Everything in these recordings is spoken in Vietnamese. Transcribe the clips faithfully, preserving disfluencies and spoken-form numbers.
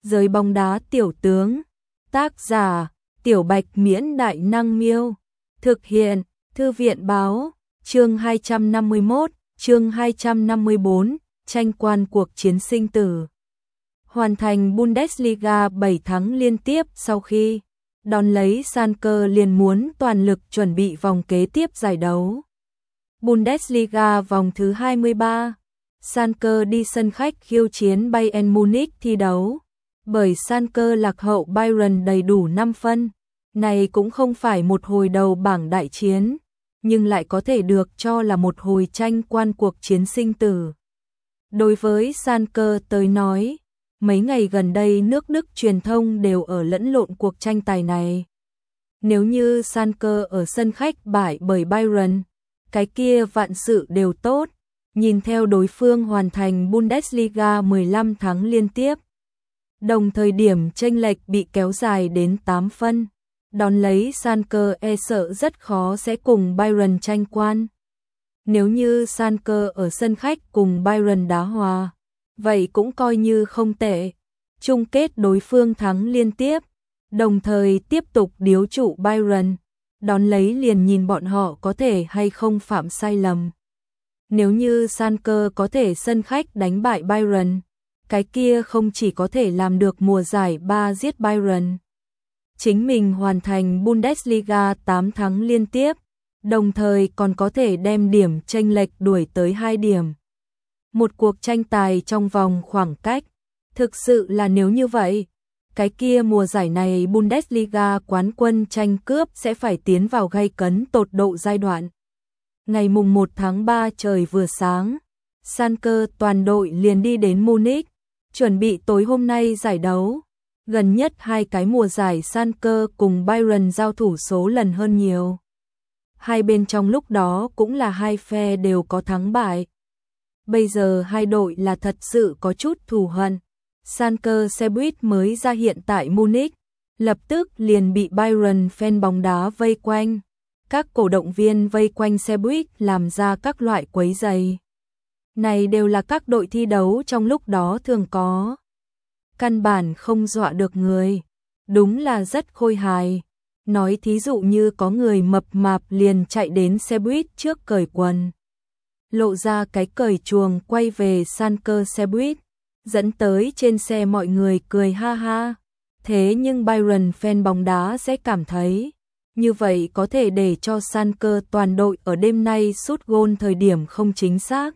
Giới bóng đá tiểu tướng. Tác giả: Tiểu Bạch Miễn Đại Năng Miêu. Thực hiện: Thư viện Báo. Chương hai trăm năm mươi mốt, chương hai trăm năm mươi bốn, tranh quan cuộc chiến sinh tử. Hoàn thành Bundesliga bảy tháng liên tiếp sau khi đón lấy Schalke liền muốn toàn lực chuẩn bị vòng kế tiếp giải đấu. Bundesliga vòng thứ hai mươi ba, Schalke đi sân khách khiêu chiến Bayern Munich thi đấu. Bởi Schalke lạc hậu Bayern đầy đủ năm phân, này cũng không phải một hồi đầu bảng đại chiến, nhưng lại có thể được cho là một hồi tranh quan cuộc chiến sinh tử. Đối với Schalke tới nói, mấy ngày gần đây nước Đức truyền thông đều ở lẫn lộn cuộc tranh tài này. Nếu như Schalke ở sân khách bại bởi Bayern, cái kia vạn sự đều tốt, nhìn theo đối phương hoàn thành Bundesliga mười lăm tháng liên tiếp. Đồng thời điểm chênh lệch bị kéo dài đến tám phân, đón lấy Schalke e sợ rất khó sẽ cùng Bayern tranh quan. Nếu như Schalke ở sân khách cùng Bayern đá hòa, vậy cũng coi như không tệ. Chung kết đối phương thắng liên tiếp, đồng thời tiếp tục điếu trụ Bayern, đón lấy liền nhìn bọn họ có thể hay không phạm sai lầm. Nếu như Schalke có thể sân khách đánh bại Bayern, cái kia không chỉ có thể làm được mùa giải ba giết Bayern, chính mình hoàn thành Bundesliga tám tháng liên tiếp, đồng thời còn có thể đem điểm chênh lệch đuổi tới hai điểm. Một cuộc tranh tài trong vòng khoảng cách, thực sự là nếu như vậy, cái kia mùa giải này Bundesliga quán quân tranh cướp sẽ phải tiến vào gay cấn tột độ giai đoạn. Ngày mùng một tháng ba trời vừa sáng, Schalke toàn đội liền đi đến Munich, chuẩn bị tối hôm nay giải đấu. Gần nhất hai cái mùa giải Schalke cùng Bayern giao thủ số lần hơn nhiều. Hai bên trong lúc đó cũng là hai phe đều có thắng bại. Bây giờ hai đội là thật sự có chút thù hận. Schalke xe buýt mới ra hiện tại Munich, lập tức liền bị Bayern fan bóng đá vây quanh. Các cổ động viên vây quanh xe buýt làm ra các loại quấy rầy. Này đều là các đội thi đấu trong lúc đó thường có. Căn bản không dọa được người. Đúng là rất khôi hài. Nói thí dụ như có người mập mạp liền chạy đến xe buýt trước cởi quần, lộ ra cái cởi chuồng quay về Schalke xe buýt, dẫn tới trên xe mọi người cười ha ha. Thế nhưng Bayern fan bóng đá sẽ cảm thấy như vậy có thể để cho Schalke toàn đội ở đêm nay sút gôn thời điểm không chính xác,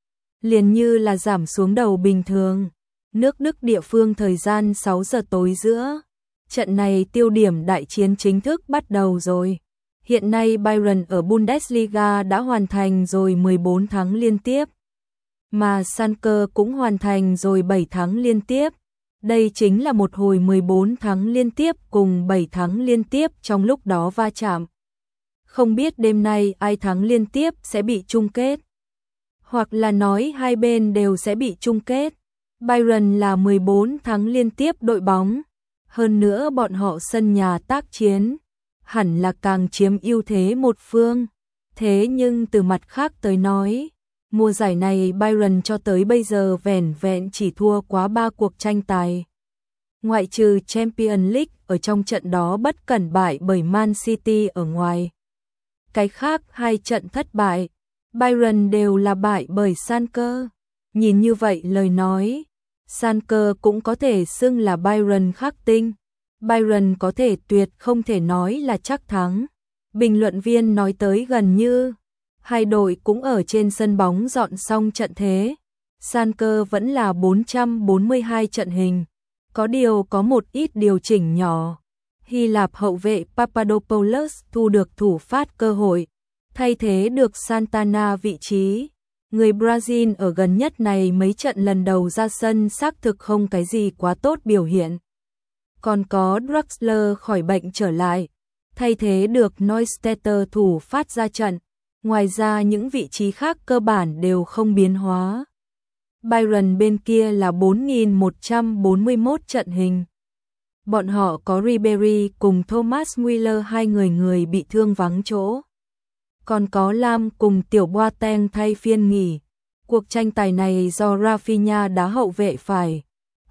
liền như là giảm xuống đầu bình thường. Nước Đức địa phương thời gian sáu giờ tối giữa, trận này tiêu điểm đại chiến chính thức bắt đầu rồi. Hiện nay Bayern ở Bundesliga đã hoàn thành rồi mười bốn tháng liên tiếp, mà Schalke cũng hoàn thành rồi bảy tháng liên tiếp. Đây chính là một hồi mười bốn tháng liên tiếp cùng bảy tháng liên tiếp trong lúc đó va chạm. Không biết đêm nay ai thắng liên tiếp sẽ bị chung kết, hoặc là nói hai bên đều sẽ bị chung kết. Bayern là mười bốn tháng liên tiếp đội bóng, hơn nữa bọn họ sân nhà tác chiến, hẳn là càng chiếm ưu thế một phương. Thế nhưng từ mặt khác tới nói, mùa giải này Bayern cho tới bây giờ vẻn vẹn chỉ thua quá ba cuộc tranh tài. Ngoại trừ Champions League ở trong trận đó bất cẩn bại bởi Man City ở ngoài. Cái khác hai trận thất bại, Bayern đều là bại bởi Schalke. Nhìn như vậy lời nói, Schalke cũng có thể xưng là Bayern khắc tinh. Bayern có thể tuyệt không thể nói là chắc thắng. Bình luận viên nói tới gần như hai đội cũng ở trên sân bóng dọn xong trận thế. Schalke vẫn là bốn trăm bốn mươi hai trận hình, có điều có một ít điều chỉnh nhỏ. Hy Lạp hậu vệ Papadopoulos thu được thủ phát cơ hội, thay thế được Santana vị trí. Người Brazil ở gần nhất này mấy trận lần đầu ra sân xác thực không cái gì quá tốt biểu hiện. Còn có Draxler khỏi bệnh trở lại, thay thế được Neustädter thủ phát ra trận. Ngoài ra những vị trí khác cơ bản đều không biến hóa. Bayern bên kia là bốn nghìn một trăm bốn mươi mốt trận hình. Bọn họ có Ribery cùng Thomas Müller hai người người bị thương vắng chỗ. Còn có Lam cùng Tiểu Boateng thay phiên nghỉ. Cuộc tranh tài này do Rafinha đá hậu vệ phải.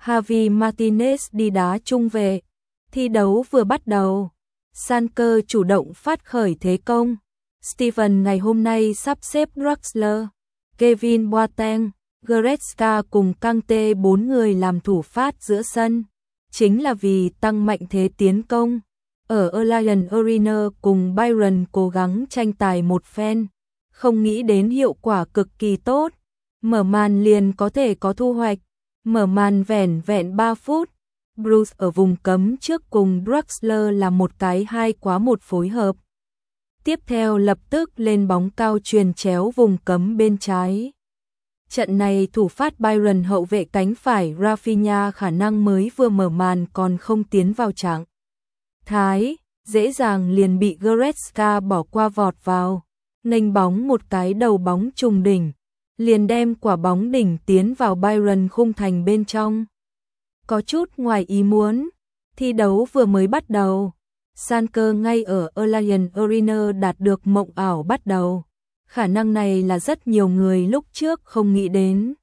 Javi Martinez đi đá trung vệ. Thi đấu vừa bắt đầu, Sanker chủ động phát khởi thế công. Steven ngày hôm nay sắp xếp Draxler, Kevin Boateng, Goretzka cùng Kante bốn người làm thủ phát giữa sân, chính là vì tăng mạnh thế tiến công. Ở Allianz Arena cùng Bayern cố gắng tranh tài một phen, không nghĩ đến hiệu quả cực kỳ tốt. Mở màn liền có thể có thu hoạch. Mở màn vẻn vẹn ba phút, Bruce ở vùng cấm trước cùng Draxler là một cái hai quá một phối hợp. Tiếp theo lập tức lên bóng cao chuyền chéo vùng cấm bên trái. Trận này thủ phát Bayern hậu vệ cánh phải Rafinha khả năng mới vừa mở màn còn không tiến vào trạng thái, dễ dàng liền bị Goretzka bỏ qua vọt vào, nghênh bóng một cái đầu bóng trùng đỉnh, liền đem quả bóng đỉnh tiến vào Bayern khung thành bên trong. Có chút ngoài ý muốn, thi đấu vừa mới bắt đầu, Sanker ngay ở Allianz Arena đạt được mộng ảo bắt đầu. Khả năng này là rất nhiều người lúc trước không nghĩ đến.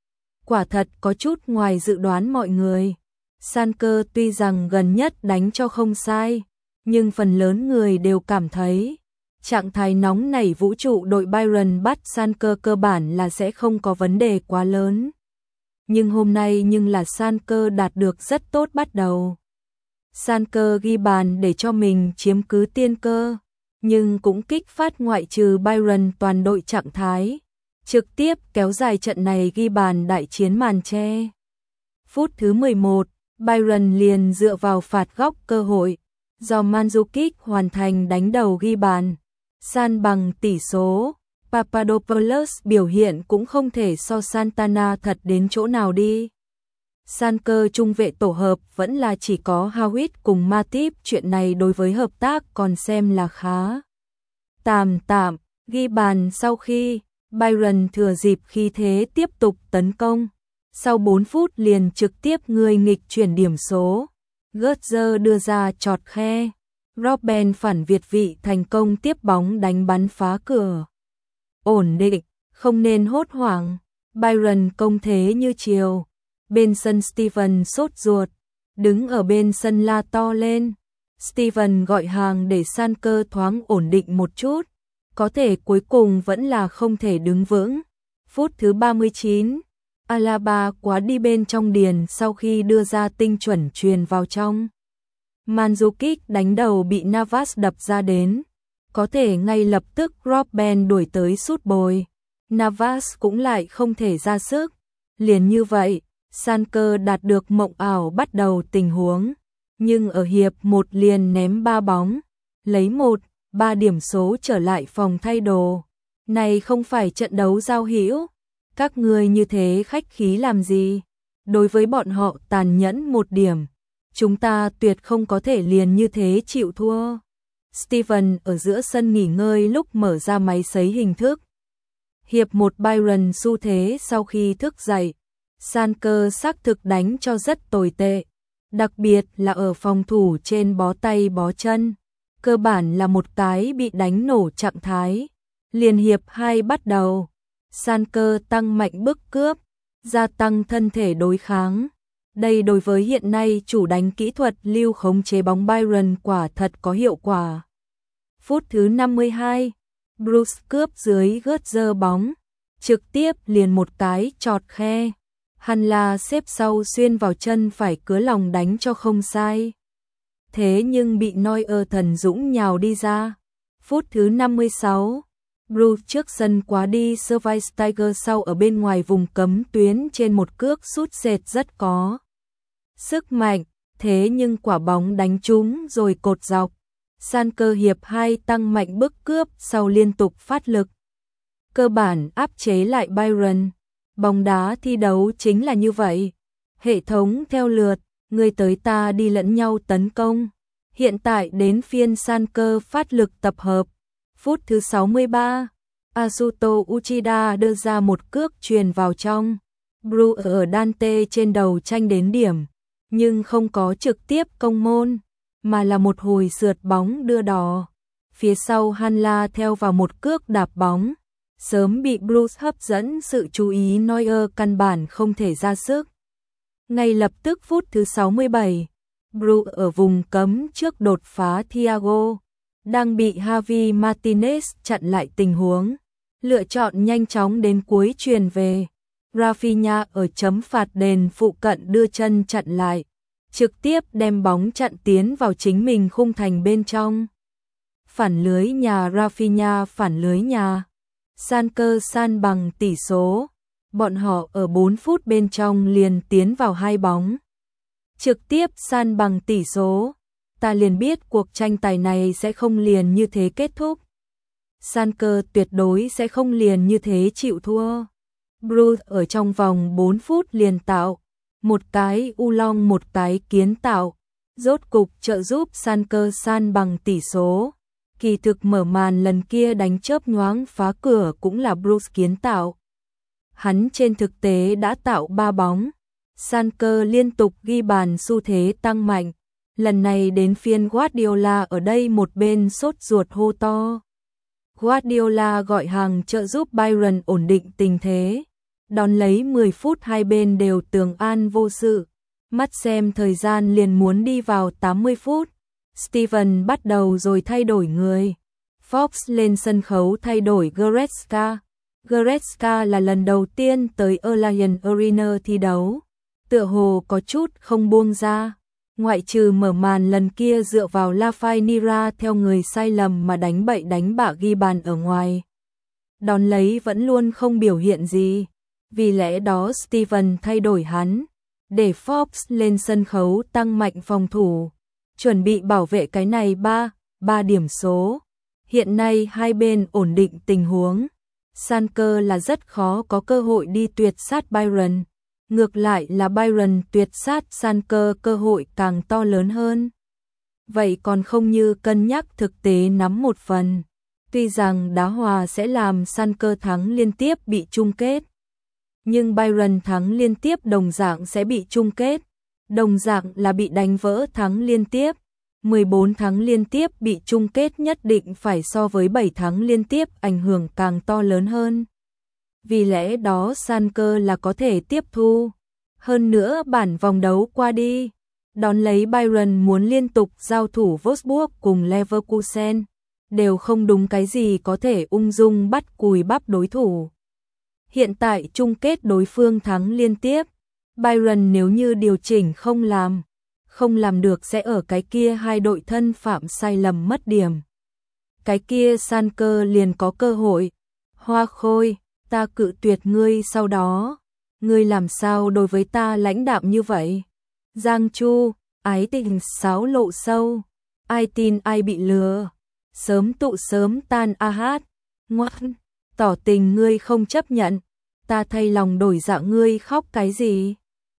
Quả thật có chút ngoài dự đoán mọi người. Sanker tuy rằng gần nhất đánh cho không sai, nhưng phần lớn người đều cảm thấy trạng thái nóng nảy vũ trụ đội Bayern bắt Sanker cơ bản là sẽ không có vấn đề quá lớn. Nhưng hôm nay nhưng là Sanker đạt được rất tốt bắt đầu. Sanker ghi bàn để cho mình chiếm cứ tiên cơ, nhưng cũng kích phát ngoại trừ Bayern toàn đội trạng thái, trực tiếp kéo dài trận này ghi bàn đại chiến màn che. Phút thứ mười một, Bayern liền dựa vào phạt góc cơ hội, do Mandzukic hoàn thành đánh đầu ghi bàn, san bằng tỷ số. Papadopoulos biểu hiện cũng không thể so Santana thật đến chỗ nào đi. Sanker trung vệ tổ hợp vẫn là chỉ có Howard cùng Matip, chuyện này đối với hợp tác còn xem là khá tạm tạm. Ghi bàn sau khi Bayern thừa dịp khi thế tiếp tục tấn công, sau bốn phút liền trực tiếp người nghịch chuyển điểm số. Götze đưa ra chọt khe, Robben phản việt vị thành công tiếp bóng đánh bắn phá cửa. Ổn định, không nên hốt hoảng. Bayern công thế như chiều. Bên sân Steven sốt ruột, đứng ở bên sân la to lên. Steven gọi hàng để Sanker thoáng ổn định một chút, có thể cuối cùng vẫn là không thể đứng vững. Phút thứ ba mươi chín, Alaba quá đi bên trong điền sau khi đưa ra tinh chuẩn truyền vào trong. Mandzukic đánh đầu bị Navas đập ra đến, có thể ngay lập tức Robben đuổi tới sút bồi. Navas cũng lại không thể ra sức. Liền như vậy, Sanker đạt được mộng ảo bắt đầu tình huống, nhưng ở hiệp một liền ném ba bóng, lấy một, ba điểm số trở lại phòng thay đồ. Này không phải trận đấu giao hữu, các người như thế khách khí làm gì? Đối với bọn họ tàn nhẫn một điểm, chúng ta tuyệt không có thể liền như thế chịu thua. Steven ở giữa sân nghỉ ngơi lúc mở ra máy sấy hình thức. Hiệp một Bayern xu thế sau khi thức dậy, Sanker xác thực đánh cho rất tồi tệ, đặc biệt là ở phòng thủ trên bó tay bó chân, cơ bản là một cái bị đánh nổ trạng thái. Liền hiệp hai bắt đầu, Sanker tăng mạnh bức cướp, gia tăng thân thể đối kháng. Đây đối với hiện nay chủ đánh kỹ thuật lưu khống chế bóng Bayern quả thật có hiệu quả. Phút thứ năm mươi hai, Bruce cướp dưới Götze bóng, trực tiếp liền một cái chọt khe. Hanla xếp sau xuyên vào chân phải cứa lòng đánh cho không sai. Thế nhưng bị Neuer thần dũng nhào đi ra. Phút thứ năm mươi sáu, Bruce trước sân quá đi Schweinsteiger sau ở bên ngoài vùng cấm tuyến trên một cước sút sệt rất có sức mạnh, thế nhưng quả bóng đánh trúng rồi cột dọc. Sanker hiệp hai tăng mạnh bức cướp sau liên tục phát lực, cơ bản áp chế lại Bayern. Bóng đá thi đấu chính là như vậy, hệ thống theo lượt, người tới ta đi lẫn nhau tấn công. Hiện tại đến phiên Sanker phát lực tập hợp. Phút thứ sáu mươi ba, Asuto Uchida đưa ra một cước truyền vào trong. Bru ở Dante trên đầu tranh đến điểm, nhưng không có trực tiếp công môn, mà là một hồi sượt bóng đưa đỏ. Phía sau Hanla theo vào một cước đạp bóng, sớm bị Bruce hấp dẫn sự chú ý, Neuer căn bản không thể ra sức. Ngay lập tức phút thứ sáu mươi bảy, Bru ở vùng cấm trước đột phá Thiago, đang bị Javi Martinez chặn lại tình huống, lựa chọn nhanh chóng đến cuối chuyền về. Rafinha ở chấm phạt đền phụ cận đưa chân chặn lại, trực tiếp đem bóng chặn tiến vào chính mình khung thành bên trong. Phản lưới nhà Rafinha phản lưới nhà. Sanker san bằng tỷ số. Bọn họ ở bốn phút bên trong liền tiến vào hai bóng. Trực tiếp san bằng tỷ số. Ta liền biết cuộc tranh tài này sẽ không liền như thế kết thúc. Sanker tuyệt đối sẽ không liền như thế chịu thua. Bruce ở trong vòng bốn phút liền tạo một cái u long một cái kiến tạo, rốt cục trợ giúp Sanker san bằng tỷ số. Kỳ thực mở màn lần kia đánh chớp nhoáng phá cửa cũng là Bruce kiến tạo. Hắn trên thực tế đã tạo ba bóng. Sanker liên tục ghi bàn, xu thế tăng mạnh. Lần này đến phiên Guardiola ở đây một bên sốt ruột hô to. Guardiola gọi hàng trợ giúp Bayern ổn định tình thế. Đón lấy mười phút hai bên đều tường an vô sự. Mắt xem thời gian liền muốn đi vào tám mươi phút. Steven bắt đầu rồi thay đổi người. Fox lên sân khấu thay đổi Goretzka. Goretzka là lần đầu tiên tới Allianz Arena thi đấu. Tựa hồ có chút không buông ra. Ngoại trừ mở màn lần kia dựa vào Rafinha theo người sai lầm mà đánh bậy đánh bạ ghi bàn ở ngoài. Đón lấy vẫn luôn không biểu hiện gì. Vì lẽ đó Steven thay đổi hắn. Để Fox lên sân khấu tăng mạnh phòng thủ. Chuẩn bị bảo vệ cái này ba, ba điểm số. Hiện nay hai bên ổn định tình huống. Sanker là rất khó có cơ hội đi tuyệt sát Bayern. Ngược lại là Bayern tuyệt sát Sanker cơ hội càng to lớn hơn. Vậy còn không như cân nhắc thực tế nắm một phần. Tuy rằng đá hòa sẽ làm Sanker thắng liên tiếp bị chung kết. Nhưng Bayern thắng liên tiếp đồng dạng sẽ bị chung kết. Đồng dạng là bị đánh vỡ thắng liên tiếp. mười bốn thắng liên tiếp bị chung kết nhất định phải so với bảy thắng liên tiếp ảnh hưởng càng to lớn hơn. Vì lẽ đó Sanker là có thể tiếp thu. Hơn nữa bản vòng đấu qua đi. Đón lấy Bayern muốn liên tục giao thủ Wolfsburg cùng Leverkusen. Đều không đúng cái gì có thể ung dung bắt cùi bắp đối thủ. Hiện tại chung kết đối phương thắng liên tiếp. Bayern nếu như điều chỉnh không làm. Không làm được sẽ ở cái kia hai đội thân phạm sai lầm mất điểm. Cái kia Sanker liền có cơ hội. Hoa Khôi, ta cự tuyệt ngươi sau đó. Ngươi làm sao đối với ta lãnh đạm như vậy? Giang Chu, ái tình sáo lộ sâu. Ai tin ai bị lừa. Sớm tụ sớm tan a hát. Ngoan, tỏ tình ngươi không chấp nhận. Ta thay lòng đổi dạ ngươi khóc cái gì?